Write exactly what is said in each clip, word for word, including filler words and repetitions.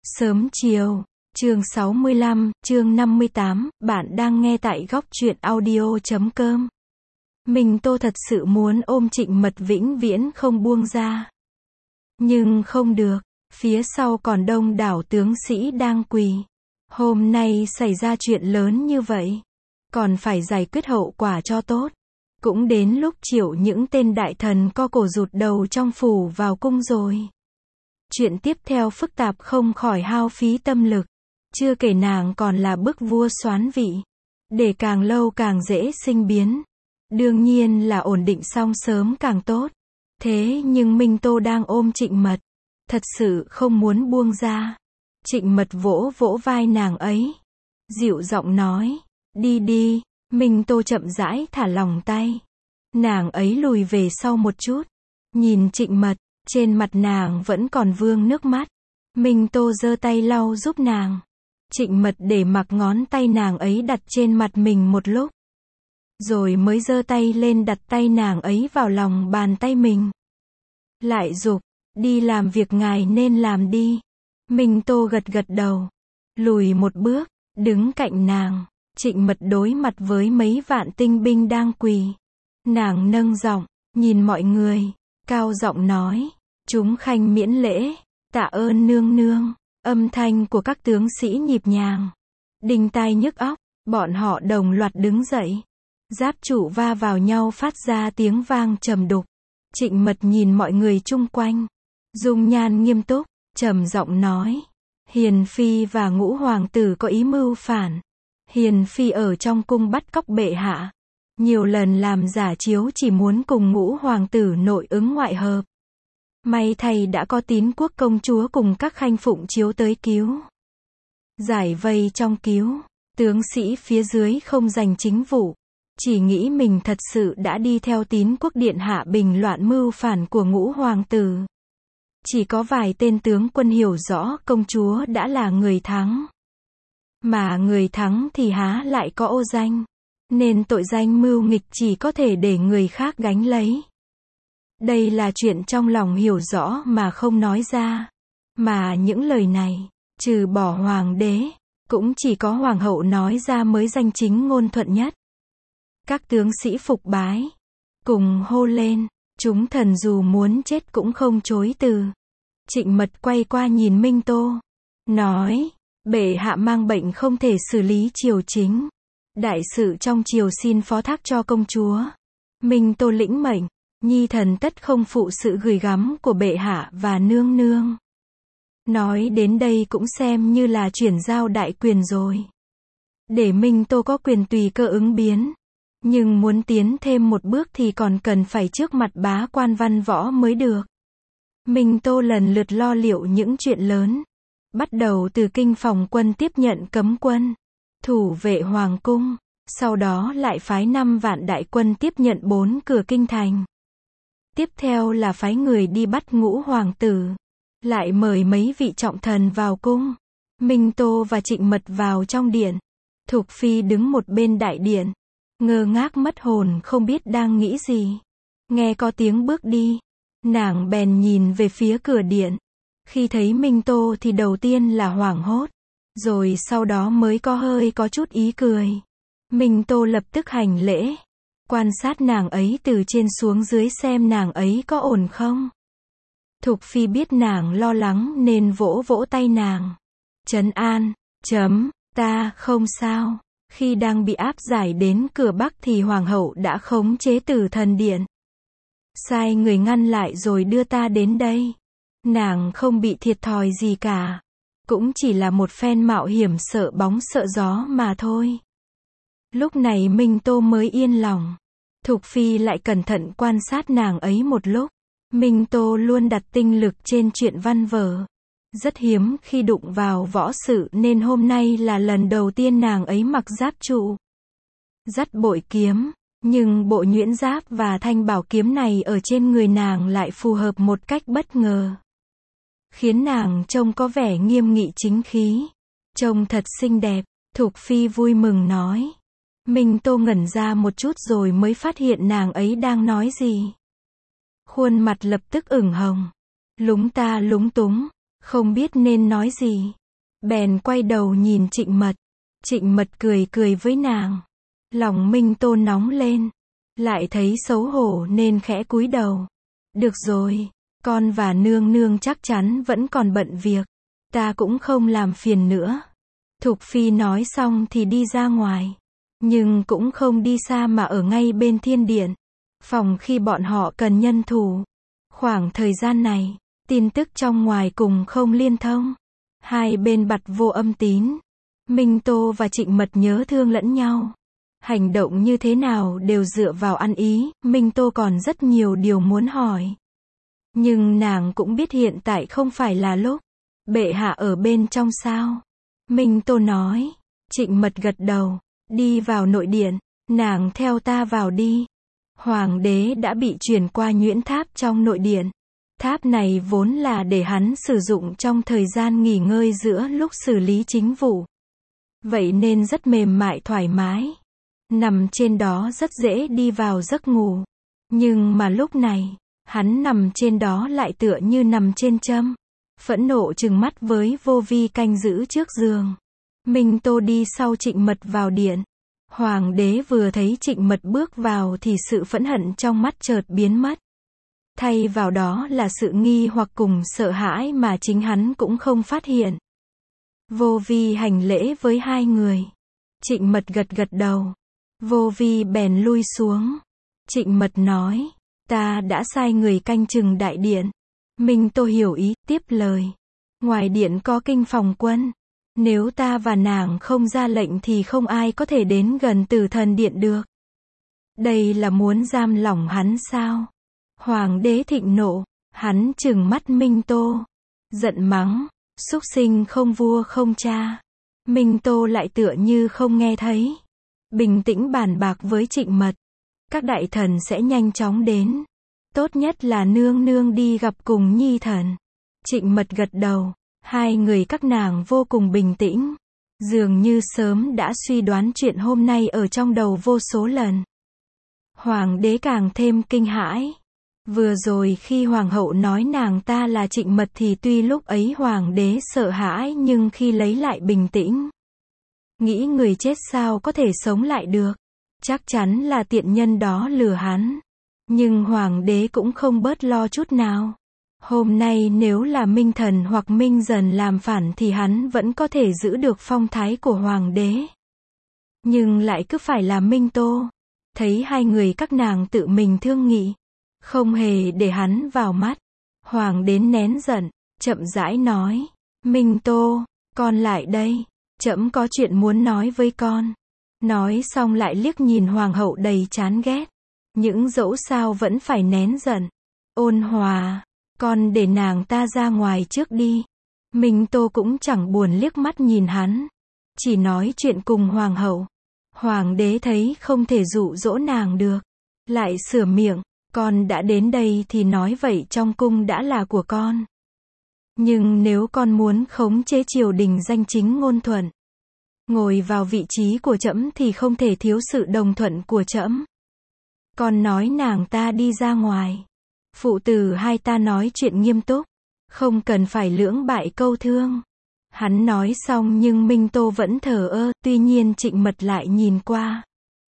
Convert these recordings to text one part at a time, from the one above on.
Sớm chiều, chương sáu mươi lăm, chương năm mươi tám, bạn đang nghe tại góc truyện audio chấm com. Mình Tô thật sự muốn ôm Trịnh Mật vĩnh viễn không buông ra. Nhưng không được, phía sau còn đông đảo tướng sĩ đang quỳ. Hôm nay xảy ra chuyện lớn như vậy, còn phải giải quyết hậu quả cho tốt. Cũng đến lúc triệu những tên đại thần co cổ rụt đầu trong phủ vào cung rồi. Chuyện tiếp theo phức tạp không khỏi hao phí tâm lực. Chưa kể nàng còn là bức vua soán vị. Để càng lâu càng dễ sinh biến. Đương nhiên là ổn định xong sớm càng tốt. Thế nhưng Minh Tô đang ôm Trịnh Mật. Thật sự không muốn buông ra. Trịnh Mật vỗ vỗ vai nàng ấy. Dịu giọng nói. Đi đi. Minh Tô chậm rãi thả lỏng tay. Nàng ấy lùi về sau một chút. Nhìn Trịnh Mật. Trên mặt nàng vẫn còn vương nước mắt. Minh Tô giơ tay lau giúp nàng. Trịnh Mật để mặc ngón tay nàng ấy đặt trên mặt mình một lúc. Rồi mới giơ tay lên đặt tay nàng ấy vào lòng bàn tay mình. Lại giục, đi làm việc ngài nên làm đi. Minh Tô gật gật đầu. Lùi một bước, đứng cạnh nàng. Trịnh Mật đối mặt với mấy vạn tinh binh đang quỳ. Nàng nâng giọng, nhìn mọi người, cao giọng nói. Chúng khanh miễn lễ, tạ ơn nương nương. Âm thanh của các tướng sĩ nhịp nhàng, đinh tai nhức óc. Bọn họ đồng loạt đứng dậy. Giáp trụ va vào nhau phát ra tiếng vang trầm đục. Trịnh Mật nhìn mọi người chung quanh, dung nhan nghiêm túc, trầm giọng nói. Hiền phi và ngũ hoàng tử có ý mưu phản. Hiền phi ở trong cung bắt cóc bệ hạ. Nhiều lần làm giả chiếu chỉ muốn cùng ngũ hoàng tử nội ứng ngoại hợp. May thay đã có Tín Quốc công chúa cùng các khanh phụng chiếu tới cứu. Giải vây trong cứu. Tướng sĩ phía dưới không giành chính vụ. Chỉ nghĩ mình thật sự đã đi theo Tín Quốc điện hạ bình loạn mưu phản của ngũ hoàng tử. Chỉ có vài tên tướng quân hiểu rõ công chúa đã là người thắng. Mà người thắng thì há lại có ô danh. Nên tội danh mưu nghịch chỉ có thể để người khác gánh lấy. Đây là chuyện trong lòng hiểu rõ mà không nói ra. Mà những lời này, trừ bỏ hoàng đế, cũng chỉ có hoàng hậu nói ra mới danh chính ngôn thuận nhất. Các tướng sĩ phục bái, cùng hô lên, chúng thần dù muốn chết cũng không chối từ. Trịnh Mật quay qua nhìn Minh Tô, nói, bệ hạ mang bệnh không thể xử lý triều chính. Đại sự trong triều xin phó thác cho công chúa. Minh Tô lĩnh mệnh. Nhi thần tất không phụ sự gửi gắm của bệ hạ và nương nương. Nói đến đây cũng xem như là chuyển giao đại quyền rồi. Để Minh Tô có quyền tùy cơ ứng biến. Nhưng muốn tiến thêm một bước thì còn cần phải trước mặt bá quan văn võ mới được. Minh Tô lần lượt lo liệu những chuyện lớn. Bắt đầu từ kinh phòng quân tiếp nhận cấm quân, thủ vệ hoàng cung. Sau đó lại phái năm vạn đại quân tiếp nhận bốn cửa kinh thành. Tiếp theo là phái người đi bắt ngũ hoàng tử. Lại mời mấy vị trọng thần vào cung. Minh Tô và Trịnh Mật vào trong điện. Thục Phi đứng một bên đại điện. Ngơ ngác mất hồn không biết đang nghĩ gì. Nghe có tiếng bước đi. Nàng bèn nhìn về phía cửa điện. Khi thấy Minh Tô thì đầu tiên là hoảng hốt. Rồi sau đó mới có hơi có chút ý cười. Minh Tô lập tức hành lễ. Quan sát nàng ấy từ trên xuống dưới xem nàng ấy có ổn không. Thục Phi biết nàng lo lắng nên vỗ vỗ tay nàng. Trấn an, chấm, ta không sao. Khi đang bị áp giải đến cửa Bắc thì hoàng hậu đã khống chế Tử Thần Điện. Sai người ngăn lại rồi đưa ta đến đây. Nàng không bị thiệt thòi gì cả. Cũng chỉ là một phen mạo hiểm sợ bóng sợ gió mà thôi. Lúc này Minh Tô mới yên lòng. Thục Phi lại cẩn thận quan sát nàng ấy một lúc. Minh Tô luôn đặt tinh lực trên chuyện văn vở. Rất hiếm khi đụng vào võ sự nên hôm nay là lần đầu tiên nàng ấy mặc giáp trụ. Dắt bội kiếm. Nhưng bộ nhuyễn giáp và thanh bảo kiếm này ở trên người nàng lại phù hợp một cách bất ngờ. Khiến nàng trông có vẻ nghiêm nghị chính khí. Trông thật xinh đẹp. Thục Phi vui mừng nói. Minh Tô ngẩn ra một chút rồi mới phát hiện nàng ấy đang nói gì. Khuôn mặt lập tức ửng hồng. Lúng ta lúng túng. Không biết nên nói gì. bèn quay đầu nhìn Trịnh Mật. Trịnh Mật cười cười với nàng. Lòng Minh Tô nóng lên, lại thấy xấu hổ nên khẽ cúi đầu. Được rồi, con và nương nương chắc chắn vẫn còn bận việc, ta cũng không làm phiền nữa. Thục Phi nói xong thì đi ra ngoài, nhưng cũng không đi xa mà ở ngay bên thiên điện, phòng khi bọn họ cần nhân thủ. Khoảng thời gian này, tin tức trong ngoài cùng không liên thông, hai bên bặt vô âm tín. Minh Tô và Trịnh Mật nhớ thương lẫn nhau, hành động như thế nào đều dựa vào ăn ý. Minh Tô còn rất nhiều điều muốn hỏi, nhưng nàng cũng biết hiện tại không phải là lúc. Bệ hạ ở bên trong sao? Minh Tô nói. Trịnh Mật gật đầu. Đi vào nội điện, nàng theo ta vào đi. Hoàng đế đã bị chuyển qua nhuyễn tháp trong nội điện. Tháp này vốn là để hắn sử dụng trong thời gian nghỉ ngơi giữa lúc xử lý chính vụ. Vậy nên rất mềm mại thoải mái. Nằm trên đó rất dễ đi vào giấc ngủ. Nhưng mà lúc này, hắn nằm trên đó lại tựa như nằm trên châm. Phẫn nộ trừng mắt với Vô Vi canh giữ trước giường. Minh Tô đi sau Trịnh Mật vào điện. Hoàng đế vừa thấy Trịnh Mật bước vào thì sự phẫn hận trong mắt chợt biến mất. Thay vào đó là sự nghi hoặc cùng sợ hãi mà chính hắn cũng không phát hiện. Vô Vi hành lễ với hai người. Trịnh Mật gật gật đầu. Vô Vi bèn lui xuống. Trịnh Mật nói, ta đã sai người canh chừng đại điện. Minh Tô hiểu ý, tiếp lời. Ngoài điện có kinh phòng quân. Nếu ta và nàng không ra lệnh thì không ai có thể đến gần Tử Thần điện được. Đây là muốn giam lỏng hắn sao? Hoàng đế thịnh nộ, hắn trừng mắt Minh Tô, giận mắng, súc sinh không vua không cha. Minh Tô lại tựa như không nghe thấy, bình tĩnh bàn bạc với Trịnh Mật. Các đại thần sẽ nhanh chóng đến. Tốt nhất là nương nương đi gặp cùng nhi thần. Trịnh Mật gật đầu, hai người các nàng vô cùng bình tĩnh, dường như sớm đã suy đoán chuyện hôm nay ở trong đầu vô số lần. Hoàng đế càng thêm kinh hãi. Vừa rồi khi hoàng hậu nói nàng ta là Trịnh Mật thì tuy lúc ấy hoàng đế sợ hãi nhưng khi lấy lại bình tĩnh, nghĩ người chết sao có thể sống lại được, chắc chắn là tiện nhân đó lừa hắn. Nhưng hoàng đế cũng không bớt lo chút nào. Hôm nay nếu là Minh Thần hoặc Minh Dần làm phản thì hắn vẫn có thể giữ được phong thái của hoàng đế. Nhưng lại cứ phải là Minh Tô. Thấy hai người các nàng tự mình thương nghị, không hề để hắn vào mắt. Hoàng đế nén giận, chậm rãi nói, Minh Tô, con lại đây, trẫm có chuyện muốn nói với con. Nói xong lại liếc nhìn hoàng hậu đầy chán ghét. Những dẫu sao vẫn phải nén giận. Ôn Hòa, con để nàng ta ra ngoài trước đi. Minh Tô cũng chẳng buồn liếc mắt nhìn hắn, chỉ nói chuyện cùng hoàng hậu. Hoàng đế thấy không thể dụ dỗ nàng được, lại sửa miệng, con đã đến đây thì nói vậy trong cung đã là của con. Nhưng nếu con muốn khống chế triều đình danh chính ngôn thuận, ngồi vào vị trí của trẫm thì không thể thiếu sự đồng thuận của trẫm. Con nói nàng ta đi ra ngoài. Phụ tử hai ta nói chuyện nghiêm túc, không cần phải lưỡng bại câu thương. Hắn nói xong nhưng Minh Tô vẫn thờ ơ, tuy nhiên Trịnh Mật lại nhìn qua.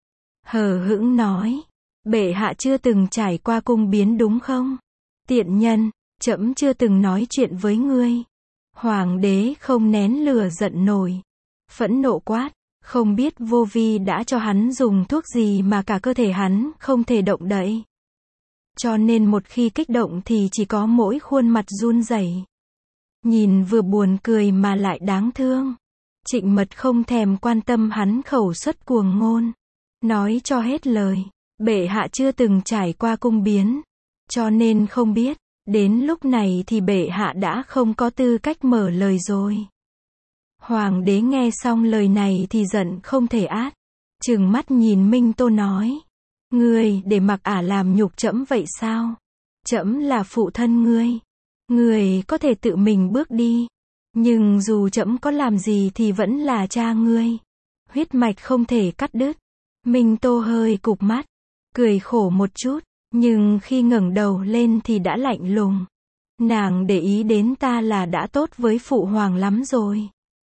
Hờ hững nói, bệ hạ chưa từng trải qua cung biến đúng không? Tiện nhân, trẫm chưa từng nói chuyện với ngươi. Hoàng đế không nén lửa giận nổi, phẫn nộ quát, không biết Vô Vi đã cho hắn dùng thuốc gì mà cả cơ thể hắn không thể động đậy. Cho nên một khi kích động thì chỉ có mỗi khuôn mặt run rẩy. Nhìn vừa buồn cười mà lại đáng thương. Trịnh Mật không thèm quan tâm hắn khẩu suất cuồng ngôn. Nói cho hết lời, bệ hạ chưa từng trải qua cung biến, cho nên không biết. Đến lúc này thì bệ hạ đã không có tư cách mở lời rồi. Hoàng đế nghe xong lời này thì giận không thể át. Trừng mắt nhìn Minh Tô nói, ngươi để mặc ả làm nhục trẫm vậy sao? Trẫm là phụ thân ngươi, ngươi có thể tự mình bước đi. Nhưng dù trẫm có làm gì thì vẫn là cha ngươi, huyết mạch không thể cắt đứt. Minh Tô hơi cụp mắt, cười khổ một chút, nhưng khi ngẩng đầu lên thì đã lạnh lùng. Nàng để ý đến ta là đã tốt với phụ hoàng lắm rồi.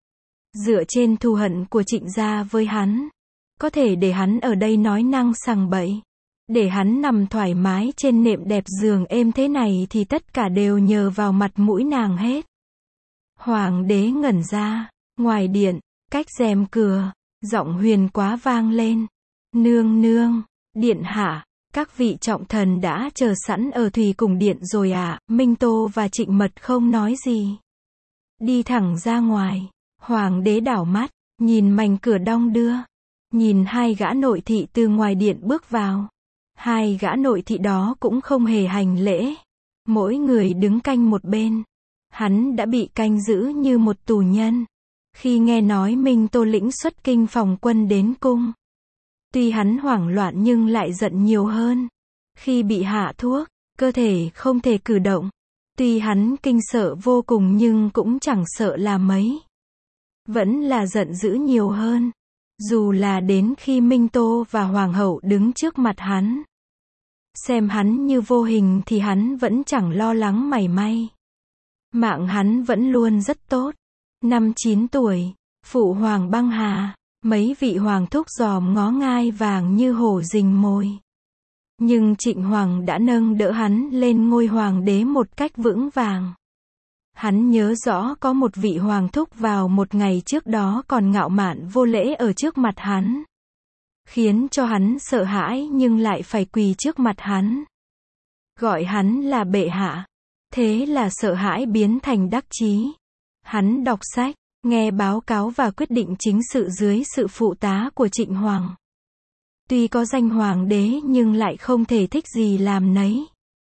Dựa trên thù hận của Trịnh gia với hắn, có thể để hắn ở đây nói năng sằng bậy, để hắn nằm thoải mái trên nệm đẹp giường êm thế này thì tất cả đều nhờ vào mặt mũi nàng hết. Hoàng đế ngẩn ra, ngoài điện, cách rèm cửa, giọng huyền quá vang lên. Nương nương, điện hạ, các vị trọng thần đã chờ sẵn ở thủy cùng điện rồi ạ. À? Minh Tô và Trịnh Mật không nói gì, đi thẳng ra ngoài. Hoàng đế đảo mắt, nhìn mảnh cửa đong đưa, nhìn hai gã nội thị từ ngoài điện bước vào. Hai gã nội thị đó cũng không hề hành lễ, mỗi người đứng canh một bên. Hắn đã bị canh giữ như một tù nhân. Khi nghe nói Minh Tô lĩnh xuất kinh phòng quân đến cung, tuy hắn hoảng loạn nhưng lại giận nhiều hơn. Khi bị hạ thuốc, cơ thể không thể cử động. Tuy hắn kinh sợ vô cùng nhưng cũng chẳng sợ là mấy. Vẫn là giận dữ nhiều hơn. Dù là đến khi Minh Tô và Hoàng hậu đứng trước mặt hắn, xem hắn như vô hình thì hắn vẫn chẳng lo lắng mảy may. Mạng hắn vẫn luôn rất tốt. Năm chín tuổi, phụ hoàng băng hà, mấy vị hoàng thúc giòm ngó ngai vàng như hổ rình mồi. Nhưng Trịnh Hoàng đã nâng đỡ hắn lên ngôi hoàng đế một cách vững vàng. Hắn nhớ rõ có một vị hoàng thúc vào một ngày trước đó còn ngạo mạn vô lễ ở trước mặt hắn, khiến cho hắn sợ hãi nhưng lại phải quỳ trước mặt hắn, gọi hắn là bệ hạ. Thế là sợ hãi biến thành đắc chí. Hắn đọc sách, nghe báo cáo và quyết định chính sự dưới sự phụ tá của Trịnh Hoàng. Tuy có danh hoàng đế nhưng lại không thể thích gì làm nấy.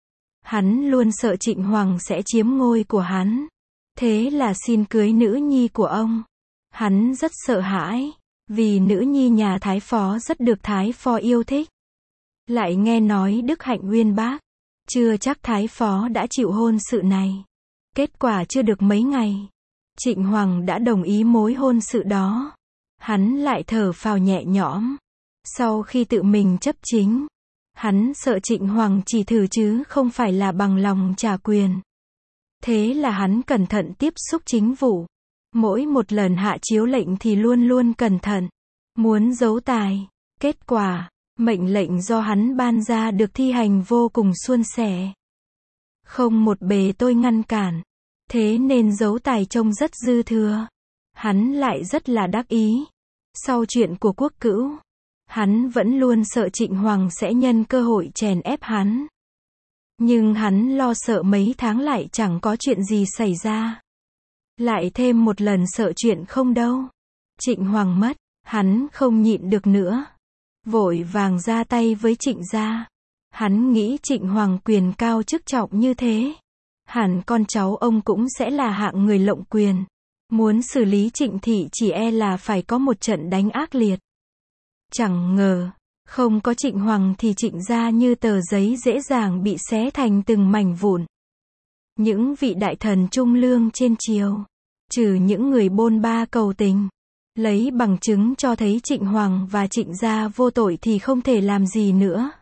Hắn luôn sợ Trịnh Hoàng sẽ chiếm ngôi của hắn. Thế là xin cưới nữ nhi của ông. Hắn rất sợ hãi, vì nữ nhi nhà Thái Phó rất được Thái Phó yêu thích. Lại nghe nói đức hạnh uyên bác, chưa chắc Thái Phó đã chịu hôn sự này. Kết quả chưa được mấy ngày, Trịnh Hoàng đã đồng ý mối hôn sự đó. Hắn lại thở phào nhẹ nhõm. Sau khi tự mình chấp chính, hắn sợ Trịnh Hoàng chỉ thử chứ không phải là bằng lòng trả quyền. Thế là hắn cẩn thận tiếp xúc chính vụ. Mỗi một lần hạ chiếu lệnh thì luôn luôn cẩn thận, muốn giấu tài. Kết quả, mệnh lệnh do hắn ban ra được thi hành vô cùng suôn sẻ. Không một bề tôi ngăn cản. Thế nên giấu tài trông rất dư thừa. Hắn lại rất là đắc ý. Sau chuyện của Quốc Cữu, hắn vẫn luôn sợ Trịnh Hoàng sẽ nhân cơ hội chèn ép hắn. Nhưng hắn lo sợ mấy tháng lại chẳng có chuyện gì xảy ra. Lại thêm một lần sợ chuyện không đâu. Trịnh Hoàng mất, hắn không nhịn được nữa. Vội vàng ra tay với Trịnh gia. Hắn nghĩ Trịnh Hoàng quyền cao chức trọng như thế, hẳn con cháu ông cũng sẽ là hạng người lộng quyền. Muốn xử lý Trịnh thị chỉ e là phải có một trận đánh ác liệt. Chẳng ngờ, không có Trịnh Hoàng thì Trịnh gia như tờ giấy dễ dàng bị xé thành từng mảnh vụn. Những vị đại thần trung lương trên triều, trừ những người bôn ba cầu tình, lấy bằng chứng cho thấy Trịnh Hoàng và Trịnh gia vô tội thì không thể làm gì nữa.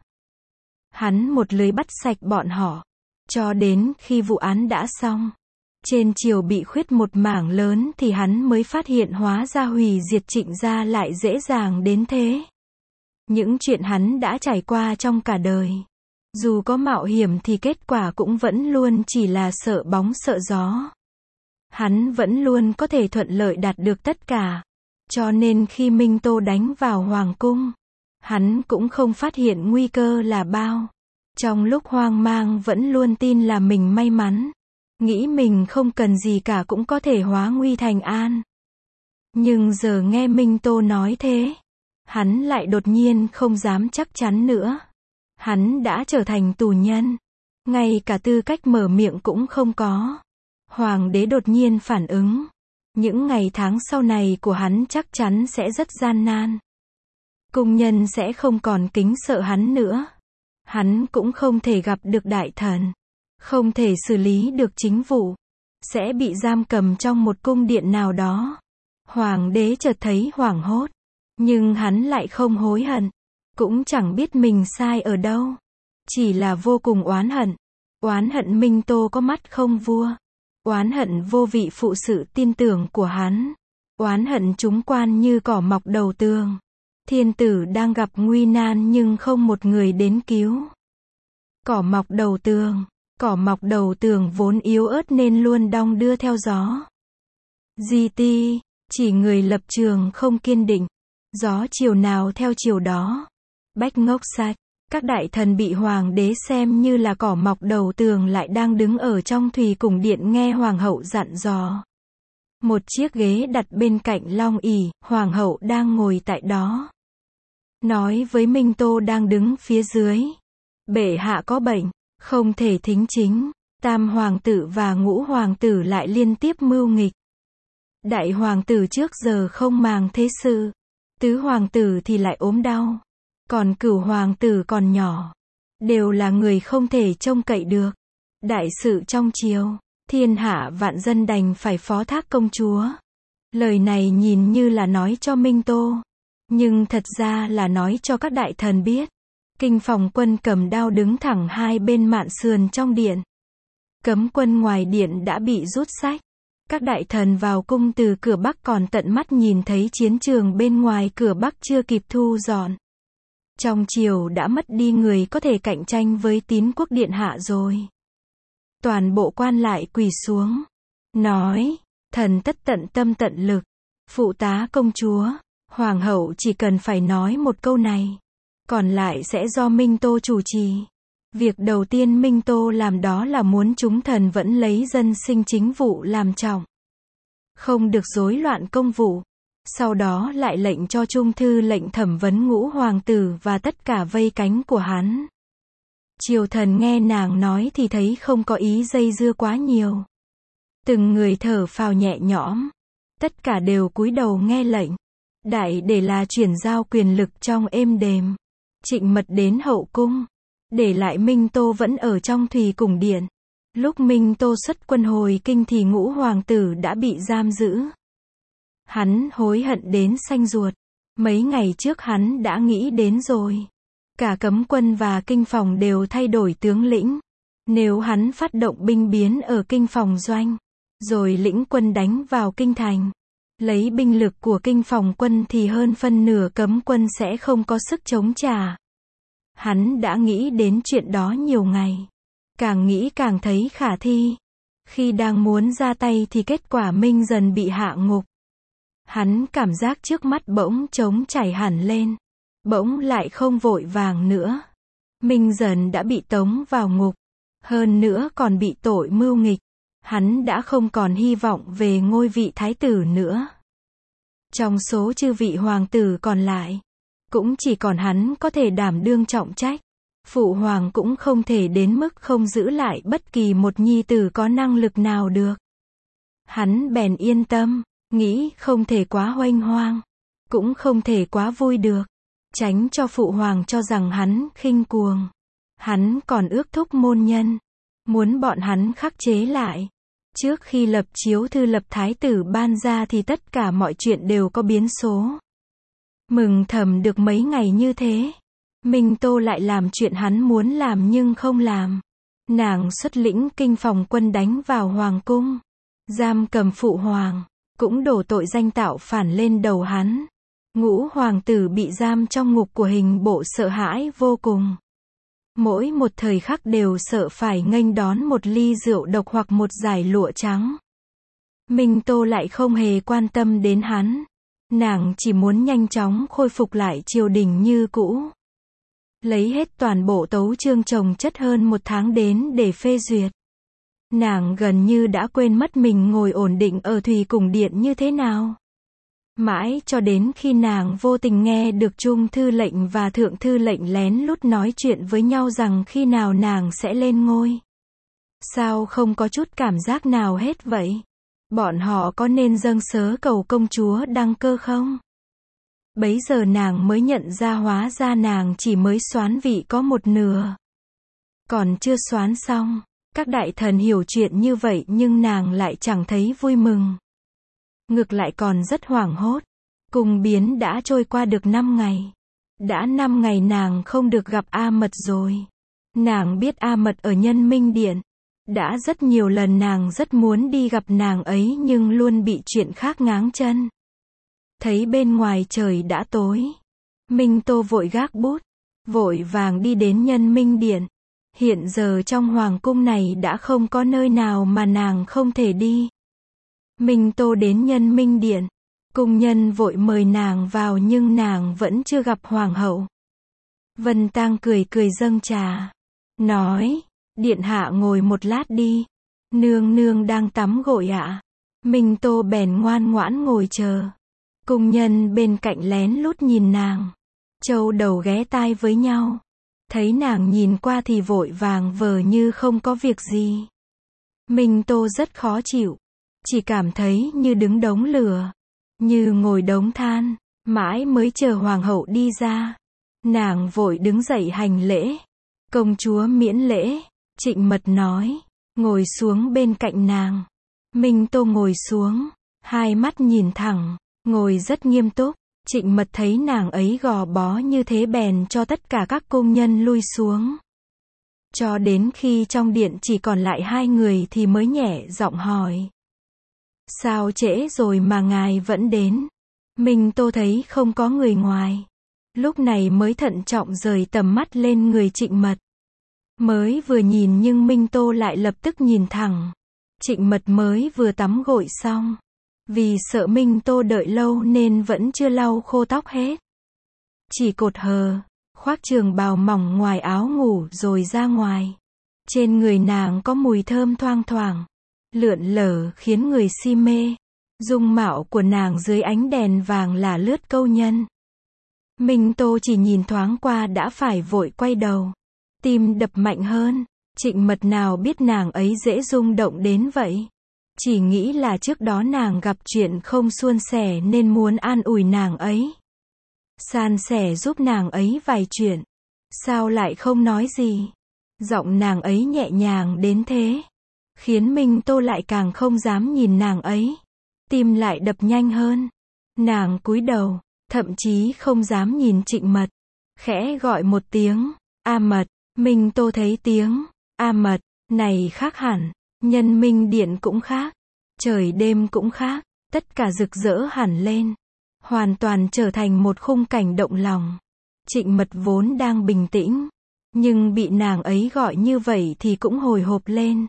Hắn một lưới bắt sạch bọn họ, cho đến khi vụ án đã xong, trên triều bị khuyết một mảng lớn thì hắn mới phát hiện hóa ra hủy diệt Trịnh gia lại dễ dàng đến thế. Những chuyện hắn đã trải qua trong cả đời, dù có mạo hiểm thì kết quả cũng vẫn luôn chỉ là sợ bóng sợ gió. Hắn vẫn luôn có thể thuận lợi đạt được tất cả. Cho nên khi Minh Tô đánh vào hoàng cung, hắn cũng không phát hiện nguy cơ là bao. Trong lúc hoang mang vẫn luôn tin là mình may mắn, nghĩ mình không cần gì cả cũng có thể hóa nguy thành an. Nhưng giờ nghe Minh Tô nói thế, hắn lại đột nhiên không dám chắc chắn nữa. Hắn đã trở thành tù nhân, ngay cả tư cách mở miệng cũng không có. Hoàng đế đột nhiên phản ứng. Những ngày tháng sau này của hắn chắc chắn sẽ rất gian nan. Cung nhân sẽ không còn kính sợ hắn nữa. Hắn cũng không thể gặp được đại thần, không thể xử lý được chính vụ, sẽ bị giam cầm trong một cung điện nào đó. Hoàng đế chợt thấy hoảng hốt, nhưng hắn lại không hối hận, cũng chẳng biết mình sai ở đâu, chỉ là vô cùng oán hận. Oán hận Minh Tô có mắt không vua, oán hận vô vị phụ sự tin tưởng của hắn, Oán hận chúng quan như cỏ mọc đầu tường. Thiên tử đang gặp nguy nan nhưng không một người đến cứu. Cỏ mọc đầu tường. Cỏ mọc đầu tường vốn yếu ớt nên luôn đong đưa theo gió. Di ti, chỉ người lập trường không kiên định. Gió chiều nào theo chiều đó. Bách ngốc sạch. Các đại thần bị hoàng đế xem như là cỏ mọc đầu tường lại đang đứng ở trong thùy cùng điện nghe hoàng hậu dặn dò. Một chiếc ghế đặt bên cạnh long ỷ, hoàng hậu đang ngồi tại đó. Nói với Minh Tô đang đứng phía dưới. Bệ hạ có bệnh, không thể thính chính. Tam hoàng tử và ngũ hoàng tử lại liên tiếp mưu nghịch. Đại hoàng tử trước giờ không màng thế sự. Tứ hoàng tử thì lại ốm đau. Còn cửu hoàng tử còn nhỏ. Đều là người không thể trông cậy được. Đại sự trong triều. Thiên hạ vạn dân đành phải phó thác công chúa. Lời này nhìn như là nói cho Minh Tô. Nhưng thật ra là nói cho các đại thần biết. Kinh phòng quân cầm đao đứng thẳng hai bên mạn sườn trong điện. Cấm quân ngoài điện đã bị rút sách. Các đại thần vào cung từ cửa Bắc còn tận mắt nhìn thấy chiến trường bên ngoài cửa Bắc chưa kịp thu dọn. Trong triều đã mất đi người có thể cạnh tranh với Tín Quốc điện hạ rồi. Toàn bộ quan lại quỳ xuống. Nói, thần tất tận tâm tận lực. Phụ tá công chúa. Hoàng hậu chỉ cần phải nói một câu này. Còn lại sẽ do Minh Tô chủ trì. Việc đầu tiên Minh Tô làm đó là muốn chúng thần vẫn lấy dân sinh chính vụ làm trọng. Không được rối loạn công vụ. Sau đó lại lệnh cho trung thư lệnh thẩm vấn ngũ hoàng tử và tất cả vây cánh của hắn. Triều thần nghe nàng nói thì thấy không có ý dây dưa quá nhiều. Từng người thở phào nhẹ nhõm. Tất cả đều cúi đầu nghe lệnh. Đại để là chuyển giao quyền lực trong êm đềm. Trịnh mật đến hậu cung. Để lại Minh Tô vẫn ở trong thùy cùng điện. Lúc Minh Tô xuất quân hồi kinh thì ngũ hoàng tử đã bị giam giữ. Hắn hối hận đến xanh ruột. Mấy ngày trước hắn đã nghĩ đến rồi. Cả cấm quân và kinh phòng đều thay đổi tướng lĩnh. Nếu hắn phát động binh biến ở kinh phòng doanh, rồi lĩnh quân đánh vào kinh thành, lấy binh lực của kinh phòng quân thì hơn phân nửa cấm quân sẽ không có sức chống trả. Hắn đã nghĩ đến chuyện đó nhiều ngày. Càng nghĩ càng thấy khả thi. Khi đang muốn ra tay thì kết quả Minh dần bị hạ ngục. Hắn cảm giác trước mắt bỗng trống chảy hẳn lên. Bỗng lại không vội vàng nữa. Minh dần đã bị tống vào ngục. Hơn nữa còn bị tội mưu nghịch. Hắn đã không còn hy vọng về ngôi vị thái tử nữa. Trong số chư vị hoàng tử còn lại, cũng chỉ còn hắn có thể đảm đương trọng trách. Phụ hoàng cũng không thể đến mức không giữ lại bất kỳ một nhi tử có năng lực nào được. Hắn bèn yên tâm, nghĩ không thể quá huênh hoang, cũng không thể quá vui được, tránh cho phụ hoàng cho rằng hắn khinh cuồng. Hắn còn ước thúc môn nhân, muốn bọn hắn khắc chế lại. Trước khi lập chiếu thư lập thái tử ban ra thì tất cả mọi chuyện đều có biến số. Mừng thầm được mấy ngày như thế, Minh Tô lại làm chuyện hắn muốn làm nhưng không làm. Nàng xuất lĩnh kinh phòng quân đánh vào hoàng cung, giam cầm phụ hoàng, cũng đổ tội danh tạo phản lên đầu hắn. Ngũ hoàng tử bị giam trong ngục của hình bộ sợ hãi vô cùng. Mỗi một thời khắc đều sợ phải nghênh đón một ly rượu độc hoặc một dải lụa trắng. Minh Tô lại không hề quan tâm đến hắn. Nàng chỉ muốn nhanh chóng khôi phục lại triều đình như cũ. Lấy hết toàn bộ tấu chương chồng chất hơn một tháng đến để phê duyệt. Nàng gần như đã quên mất mình ngồi ổn định ở thùy cùng điện như thế nào. Mãi cho đến khi nàng vô tình nghe được trung thư lệnh và thượng thư lệnh lén lút nói chuyện với nhau rằng khi nào nàng sẽ lên ngôi. Sao không có chút cảm giác nào hết vậy? Bọn họ có nên dâng sớ cầu công chúa đăng cơ không? Bấy giờ nàng mới nhận ra hóa ra nàng chỉ mới soán vị có một nửa. Còn chưa soán xong, các đại thần hiểu chuyện như vậy nhưng nàng lại chẳng thấy vui mừng. Ngược lại còn rất hoảng hốt. Cung biến đã trôi qua được năm ngày. Đã năm ngày nàng không được gặp A Mật rồi. Nàng biết A Mật ở Nhân Minh Điện. Đã rất nhiều lần nàng rất muốn đi gặp nàng ấy nhưng luôn bị chuyện khác ngáng chân. thấy bên ngoài trời đã tối. Minh Tô vội gác bút, vội vàng đi đến Nhân Minh Điện. Hiện giờ trong hoàng cung này đã không có nơi nào mà nàng không thể đi. Minh Tô đến Nhân Minh Điện. Cung nhân vội mời nàng vào nhưng nàng vẫn chưa gặp hoàng hậu. Vân Tang cười cười dâng trà. Nói, điện hạ ngồi một lát đi. Nương nương đang tắm gội ạ. Minh Tô bèn ngoan ngoãn ngồi chờ. Cung nhân bên cạnh lén lút nhìn nàng. Châu đầu ghé tai với nhau. Thấy nàng nhìn qua thì vội vàng vờ như không có việc gì. Minh Tô rất khó chịu. Chỉ cảm thấy như đứng đống lửa. Như ngồi đống than. Mãi mới chờ hoàng hậu đi ra. Nàng vội đứng dậy hành lễ. Công chúa miễn lễ. Trịnh Mật nói. Ngồi xuống bên cạnh nàng. Minh Tô ngồi xuống. Hai mắt nhìn thẳng. Ngồi rất nghiêm túc. Trịnh Mật thấy nàng ấy gò bó như thế bèn cho tất cả các cung nhân lui xuống. Cho đến khi trong điện chỉ còn lại hai người thì mới nhẹ giọng hỏi. Sao trễ rồi mà ngài vẫn đến? Minh Tô thấy không có người ngoài. Lúc này mới thận trọng rời tầm mắt lên người Trịnh Mật. Mới vừa nhìn nhưng Minh Tô lại lập tức nhìn thẳng. Trịnh Mật mới vừa tắm gội xong. Vì sợ Minh Tô đợi lâu nên vẫn chưa lau khô tóc hết. Chỉ cột hờ, khoác trường bào mỏng ngoài áo ngủ rồi ra ngoài. Trên người nàng có mùi thơm thoang thoảng, lượn lờ khiến người si mê. Dung mạo của nàng dưới ánh đèn vàng là lướt câu nhân. Minh Tô chỉ nhìn thoáng qua đã phải vội quay đầu. Tim đập mạnh hơn. Trịnh Mật nào biết nàng ấy dễ rung động đến vậy. Chỉ nghĩ là trước đó nàng gặp chuyện không suôn sẻ nên muốn an ủi nàng ấy. San sẻ giúp nàng ấy vài chuyện. Sao lại không nói gì? Giọng nàng ấy nhẹ nhàng đến thế. Khiến Minh Tô lại càng không dám nhìn nàng ấy. Tim lại đập nhanh hơn. Nàng cúi đầu, thậm chí không dám nhìn Trịnh Mật. Khẽ gọi một tiếng, A Mật. Minh Tô thấy tiếng A Mật này khác hẳn. Nhân Minh Điện cũng khác. Trời đêm cũng khác. Tất cả rực rỡ hẳn lên. Hoàn toàn trở thành một khung cảnh động lòng. Trịnh Mật vốn đang bình tĩnh. Nhưng bị nàng ấy gọi như vậy thì cũng hồi hộp lên.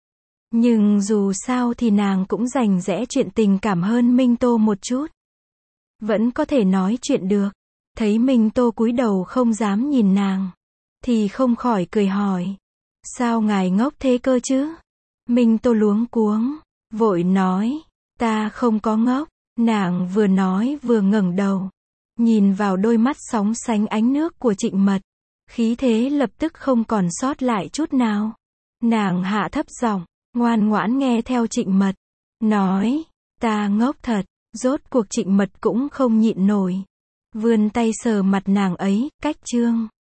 Nhưng dù sao thì nàng cũng rành rẽ chuyện tình cảm hơn Minh Tô một chút. Vẫn có thể nói chuyện được. Thấy Minh Tô cúi đầu không dám nhìn nàng. Thì không khỏi cười hỏi. Sao ngài ngốc thế cơ chứ? Minh Tô luống cuống. Vội nói. Ta không có ngốc. Nàng vừa nói vừa ngẩng đầu. Nhìn vào đôi mắt sóng sánh ánh nước của Trịnh Mật. Khí thế lập tức không còn sót lại chút nào. Nàng hạ thấp giọng, ngoan ngoãn nghe theo Trịnh Mật. Nói. Ta ngốc thật. Rốt cuộc Trịnh Mật cũng không nhịn nổi. Vươn tay sờ mặt nàng ấy, cách chương.